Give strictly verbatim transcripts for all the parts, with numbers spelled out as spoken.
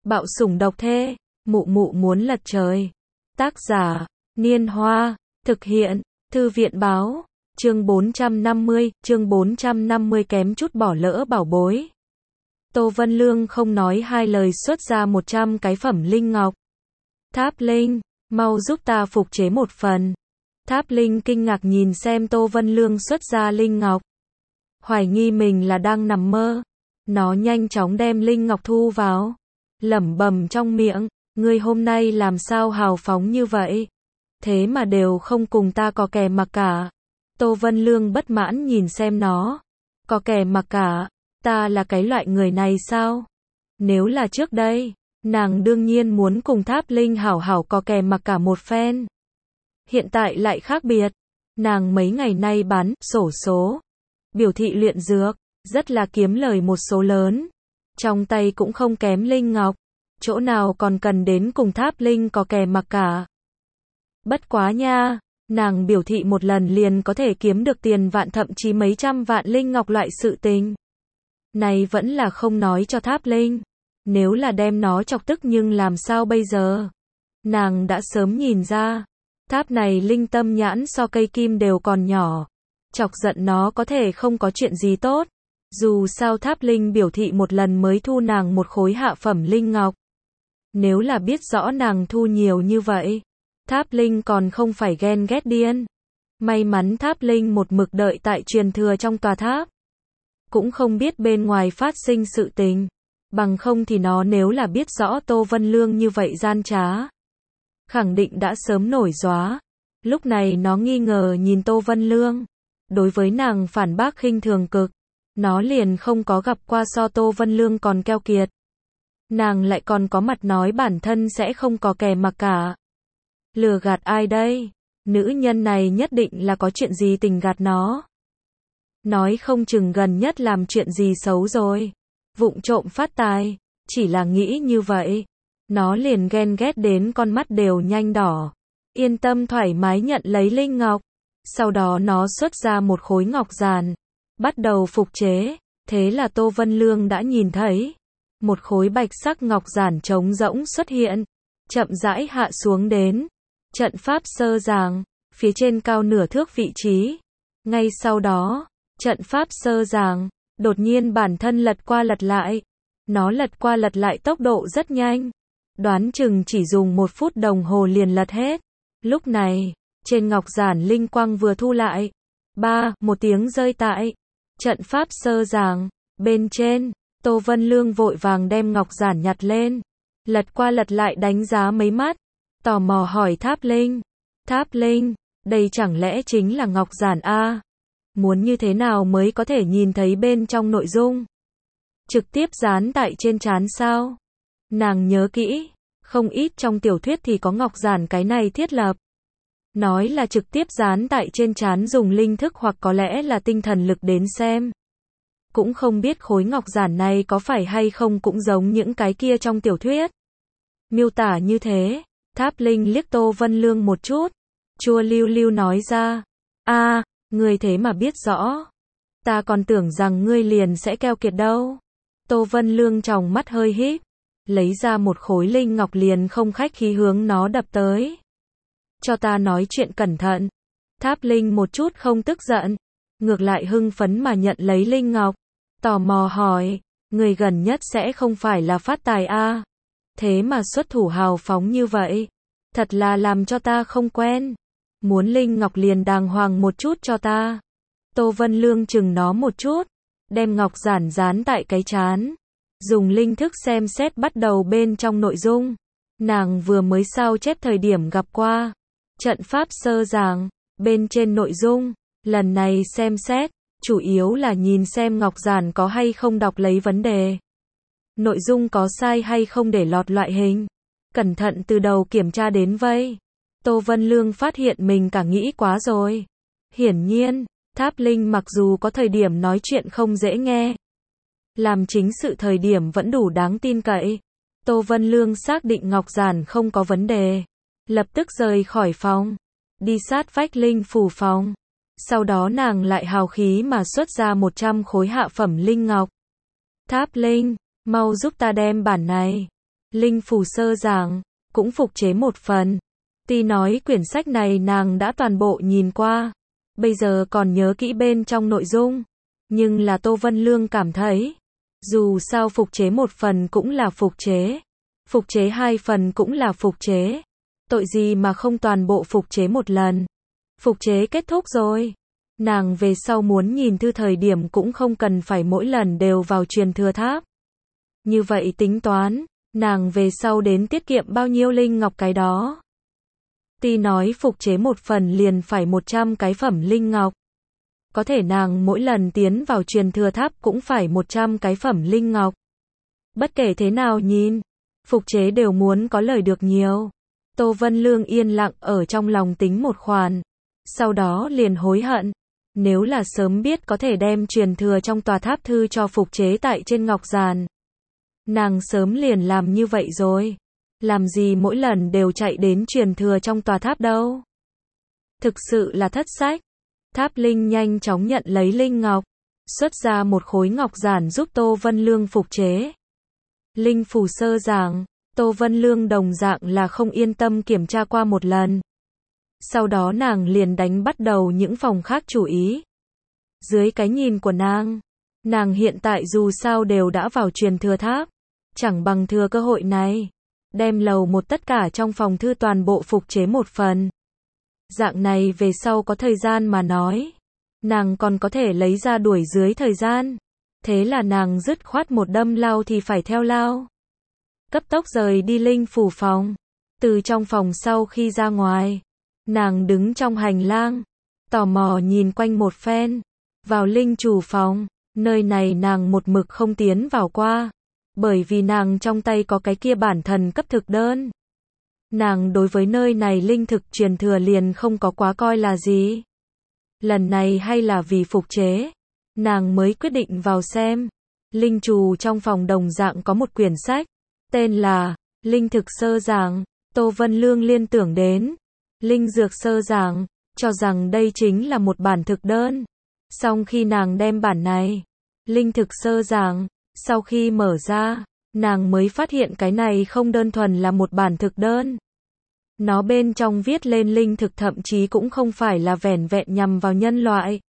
Bạo sủng độc thê, mụ mụ muốn lật trời. Tác giả, Niên Hoa, thực hiện, Thư viện báo, chương bốn trăm năm mươi, chương bốn trăm năm mươi kém chút bỏ lỡ bảo bối. Tô Vân Lương không nói hai lời xuất ra một trăm cái phẩm linh ngọc. Tháp Linh, mau giúp ta phục chế một phần. Tháp Linh kinh ngạc nhìn xem Tô Vân Lương xuất ra linh ngọc. Hoài nghi mình là đang nằm mơ. Nó nhanh chóng đem linh ngọc thu vào. Lẩm bẩm trong miệng, ngươi hôm nay làm sao hào phóng như vậy? Thế mà đều không cùng ta có kè mặc cả. Tô Vân Lương bất mãn nhìn xem nó. Có kè mặc cả, ta là cái loại người này sao? Nếu là trước đây, nàng đương nhiên muốn cùng Tháp Linh hảo hảo có kè mặc cả một phen. Hiện tại lại khác biệt. Nàng mấy ngày nay bán xổ số, biểu thị luyện dược, rất là kiếm lời một số lớn. Trong tay cũng không kém linh ngọc, chỗ nào còn cần đến cùng Tháp Linh có kè mặc cả. Bất quá nha, nàng biểu thị một lần liền có thể kiếm được tiền vạn thậm chí mấy trăm vạn linh ngọc loại sự tình. Này vẫn là không nói cho Tháp Linh. Nếu là đem nó chọc tức nhưng làm sao bây giờ? Nàng đã sớm nhìn ra, tháp này linh tâm nhãn so cây kim đều còn nhỏ. Chọc giận nó có thể không có chuyện gì tốt. Dù sao Tháp Linh biểu thị một lần mới thu nàng một khối hạ phẩm linh ngọc. Nếu là biết rõ nàng thu nhiều như vậy, Tháp Linh còn không phải ghen ghét điên. May mắn Tháp Linh một mực đợi tại truyền thừa trong tòa tháp. Cũng không biết bên ngoài phát sinh sự tình. Bằng không thì nó nếu là biết rõ Tô Vân Lương như vậy gian trá, khẳng định đã sớm nổi gióa. Lúc này nó nghi ngờ nhìn Tô Vân Lương. Đối với nàng phản bác khinh thường cực. Nó liền không có gặp qua so Tô Vân Lương còn keo kiệt. Nàng lại còn có mặt nói bản thân sẽ không có kè mặc cả. Lừa gạt ai đây? Nữ nhân này nhất định là có chuyện gì tình gạt nó. Nói không chừng gần nhất làm chuyện gì xấu rồi. Vụng trộm phát tài. Chỉ là nghĩ như vậy. Nó liền ghen ghét đến con mắt đều nhanh đỏ. Yên tâm thoải mái nhận lấy linh ngọc. Sau đó nó xuất ra một khối ngọc giàn. Bắt đầu phục chế. Thế là Tô Vân Lương đã nhìn thấy. Một khối bạch sắc ngọc giản trống rỗng xuất hiện. Chậm rãi hạ xuống đến. Trận pháp sơ giảng. Phía trên cao nửa thước vị trí. Ngay sau đó, trận pháp sơ giảng. Đột nhiên bản thân lật qua lật lại. Nó lật qua lật lại tốc độ rất nhanh. Đoán chừng chỉ dùng một phút đồng hồ liền lật hết. Lúc này, trên ngọc giản linh quang vừa thu lại. Ba, một tiếng rơi tại. Trận pháp sơ giảng. Bên trên, Tô Vân Lương vội vàng đem ngọc giản nhặt lên. Lật qua lật lại đánh giá mấy mắt. Tò mò hỏi Tháp Linh. Tháp Linh, đây chẳng lẽ chính là ngọc giản A? Muốn như thế nào mới có thể nhìn thấy bên trong nội dung? Trực tiếp dán tại trên trán sao? Nàng nhớ kỹ, không ít trong tiểu thuyết thì có ngọc giản cái này thiết lập. Nói là trực tiếp dán tại trên trán dùng linh thức hoặc có lẽ là tinh thần lực đến xem. Cũng không biết khối ngọc giản này có phải hay không cũng giống những cái kia trong tiểu thuyết. Miêu tả như thế, Tháp Linh liếc Tô Vân Lương một chút. Chua lưu lưu nói ra. A, ngươi thế mà biết rõ. Ta còn tưởng rằng ngươi liền sẽ keo kiệt đâu. Tô Vân Lương tròng mắt hơi híp. Lấy ra một khối linh ngọc liền không khách khí hướng nó đập tới. Cho ta nói chuyện cẩn thận. Tháp Linh một chút không tức giận. Ngược lại hưng phấn mà nhận lấy linh ngọc. Tò mò hỏi. Người gần nhất sẽ không phải là phát tài a? Thế mà xuất thủ hào phóng như vậy. Thật là làm cho ta không quen. Muốn linh ngọc liền đàng hoàng một chút cho ta. Tô Vân Lương chừng nó một chút. Đem ngọc giản dán tại cái trán. Dùng linh thức xem xét bắt đầu bên trong nội dung. Nàng vừa mới sao chép thời điểm gặp qua. Trận pháp sơ giảng. Bên trên nội dung. Lần này xem xét. Chủ yếu là nhìn xem ngọc giản có hay không đọc lấy vấn đề. Nội dung có sai hay không để lọt loại hình. Cẩn thận từ đầu kiểm tra đến vây. Tô Vân Lương phát hiện mình cả nghĩ quá rồi. Hiển nhiên, Tháp Linh mặc dù có thời điểm nói chuyện không dễ nghe. Làm chính sự thời điểm vẫn đủ đáng tin cậy. Tô Vân Lương xác định ngọc giản không có vấn đề. Lập tức rời khỏi phòng. Đi sát vách linh phủ phòng. Sau đó nàng lại hào khí mà xuất ra một trăm khối hạ phẩm linh ngọc. Tháp Linh, mau giúp ta đem bản này. Linh phù sơ giảng, cũng phục chế một phần. Tuy nói quyển sách này nàng đã toàn bộ nhìn qua, bây giờ còn nhớ kỹ bên trong nội dung, nhưng là Tô Vân Lương cảm thấy, dù sao phục chế một phần cũng là phục chế, phục chế hai phần cũng là phục chế, tội gì mà không toàn bộ phục chế một lần. Phục chế kết thúc rồi, nàng về sau muốn nhìn thư thời điểm cũng không cần phải mỗi lần đều vào truyền thừa tháp. Như vậy tính toán, nàng về sau đến tiết kiệm bao nhiêu linh ngọc cái đó. Tuy nói phục chế một phần liền phải một trăm cái phẩm linh ngọc. Có thể nàng mỗi lần tiến vào truyền thừa tháp cũng phải một trăm cái phẩm linh ngọc. Bất kể thế nào nhìn, phục chế đều muốn có lời được nhiều. Tô Vân Lương yên lặng ở trong lòng tính một khoản. Sau đó liền hối hận. Nếu là sớm biết có thể đem truyền thừa trong tòa tháp thư cho phục chế tại trên ngọc giàn. Nàng sớm liền làm như vậy rồi. Làm gì mỗi lần đều chạy đến truyền thừa trong tòa tháp đâu. Thực sự là thất sách. Tháp Linh nhanh chóng nhận lấy linh ngọc, xuất ra một khối ngọc giản giúp Tô Vân Lương phục chế. Linh phù sơ giảng, Tô Vân Lương đồng dạng là không yên tâm kiểm tra qua một lần. Sau đó nàng liền đánh bắt đầu những phòng khác chủ ý. Dưới cái nhìn của nàng, nàng hiện tại dù sao đều đã vào truyền thừa tháp, chẳng bằng thừa cơ hội này, đem lầu một tất cả trong phòng thư toàn bộ phục chế một phần. Dạng này về sau có thời gian mà nói, nàng còn có thể lấy ra đuổi dưới thời gian. Thế là nàng dứt khoát một đâm lao thì phải theo lao. Cấp tốc rời đi linh phủ phòng. Từ trong phòng sau khi ra ngoài, nàng đứng trong hành lang, tò mò nhìn quanh một phen. Vào linh chủ phòng, nơi này nàng một mực không tiến vào qua, bởi vì nàng trong tay có cái kia bản thần cấp thực đơn. Nàng đối với nơi này linh thực truyền thừa liền không có quá coi là gì. Lần này hay là vì phục chế, nàng mới quyết định vào xem. Linh trù trong phòng đồng dạng có một quyển sách, tên là Linh thực sơ giảng. Tô Vân Lương liên tưởng đến Linh dược sơ giảng, cho rằng đây chính là một bản thực đơn. Song khi nàng đem bản này, Linh thực sơ giảng, sau khi mở ra, nàng mới phát hiện cái này không đơn thuần là một bản thực đơn. Nó bên trong viết lên linh thực thậm chí cũng không phải là vẻn vẹn nhằm vào nhân loại.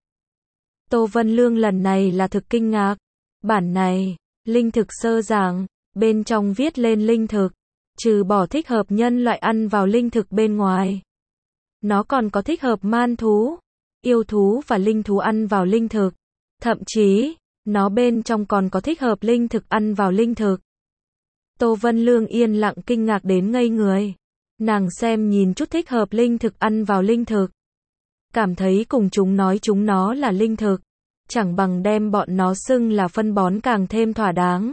Tô Vân Lương lần này là thực kinh ngạc. Bản này, linh thực sơ giảng, bên trong viết lên linh thực, trừ bỏ thích hợp nhân loại ăn vào linh thực bên ngoài. Nó còn có thích hợp man thú, yêu thú và linh thú ăn vào linh thực. Thậm chí, nó bên trong còn có thích hợp linh thực ăn vào linh thực. Tô Vân Lương yên lặng kinh ngạc đến ngây người. Nàng xem nhìn chút thích hợp linh thực ăn vào linh thực. Cảm thấy cùng chúng nói chúng nó là linh thực, chẳng bằng đem bọn nó xưng là phân bón càng thêm thỏa đáng.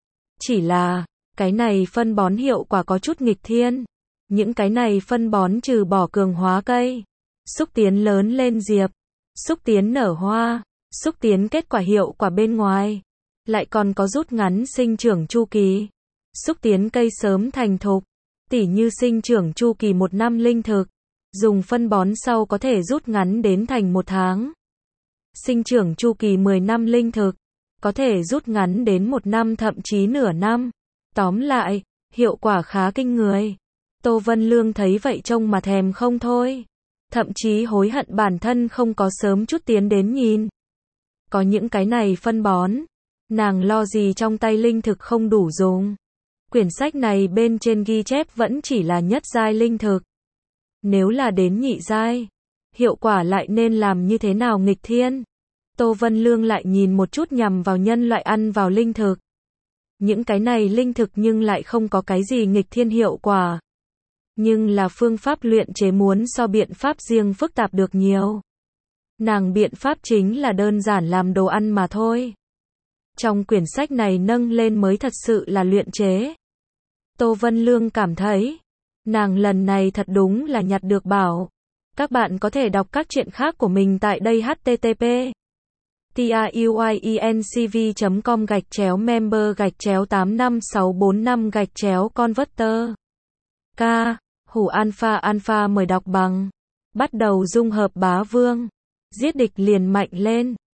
Chỉ là, cái này phân bón hiệu quả có chút nghịch thiên. Những cái này phân bón trừ bỏ cường hóa cây, xúc tiến lớn lên diệp, xúc tiến nở hoa, xúc tiến kết quả hiệu quả bên ngoài, lại còn có rút ngắn sinh trưởng chu kỳ, xúc tiến cây sớm thành thục. Tỉ như sinh trưởng chu kỳ một năm linh thực, dùng phân bón sau có thể rút ngắn đến thành một tháng. Sinh trưởng chu kỳ mười năm linh thực, có thể rút ngắn đến một năm thậm chí nửa năm. Tóm lại, hiệu quả khá kinh người. Tô Vân Lương thấy vậy trông mà thèm không thôi. Thậm chí hối hận bản thân không có sớm chút tiến đến nhìn. Có những cái này phân bón, nàng lo gì trong tay linh thực không đủ dùng. Quyển sách này bên trên ghi chép vẫn chỉ là nhất giai linh thực. Nếu là đến nhị giai, hiệu quả lại nên làm như thế nào nghịch thiên? Tô Vân Lương lại nhìn một chút nhằm vào nhân loại ăn vào linh thực. Những cái này linh thực nhưng lại không có cái gì nghịch thiên hiệu quả. Nhưng là phương pháp luyện chế muốn so biện pháp riêng phức tạp được nhiều. Nàng biện pháp chính là đơn giản làm đồ ăn mà thôi. Trong quyển sách này nâng lên mới thật sự là luyện chế. Tô Vân Lương cảm thấy, nàng lần này thật đúng là nhặt được bảo. Các bạn có thể đọc các truyện khác của mình tại đây h t t p truyencv chấm com gạch chéo member gạch chéo tám năm sáu bốn năm gạch chéo converter. K. Hủ alpha alpha mời đọc bằng. Bắt đầu dung hợp bá vương. Giết địch liền mạnh lên.